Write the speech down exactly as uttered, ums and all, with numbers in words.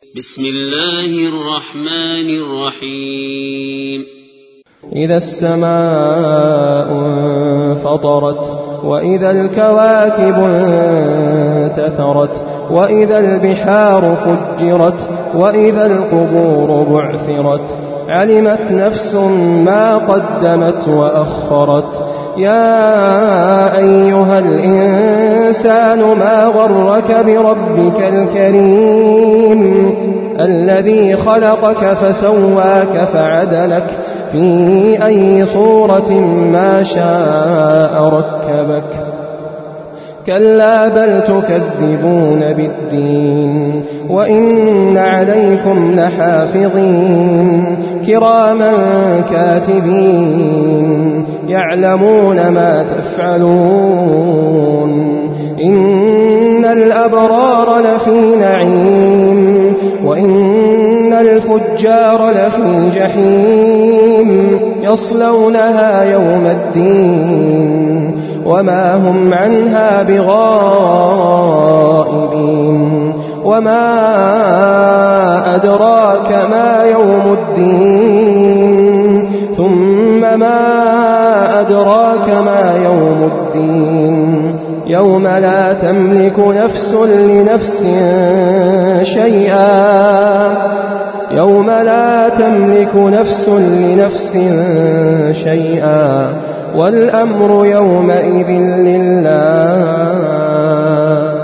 بسم الله الرحمن الرحيم إذا السماء انفطرت وإذا الكواكب انتثرت وإذا البحار فجرت وإذا القبور بعثرت علمت نفس ما قدمت وأخرت يا أيها الإنسان ما غرك بربك الكريم الذي خلقك فسواك فعدلك في أي صورة ما شاء ركبك كلا بل تكذبون بالدين وإن عليكم لحافظين كراما كاتبين يعلمون ما تفعلون إن الأبرار لفي نعيم وإن الفجار لفي جحيم يصلونها يوم الدين وما هم عنها بغائبين وما أدراك ما يوم الدين ثم ما أدراك ما يوم الدين يوم لا تملك نفس لنفس شيئا يوم لا تملك نفس لنفس شيئا والأمر يومئذ لله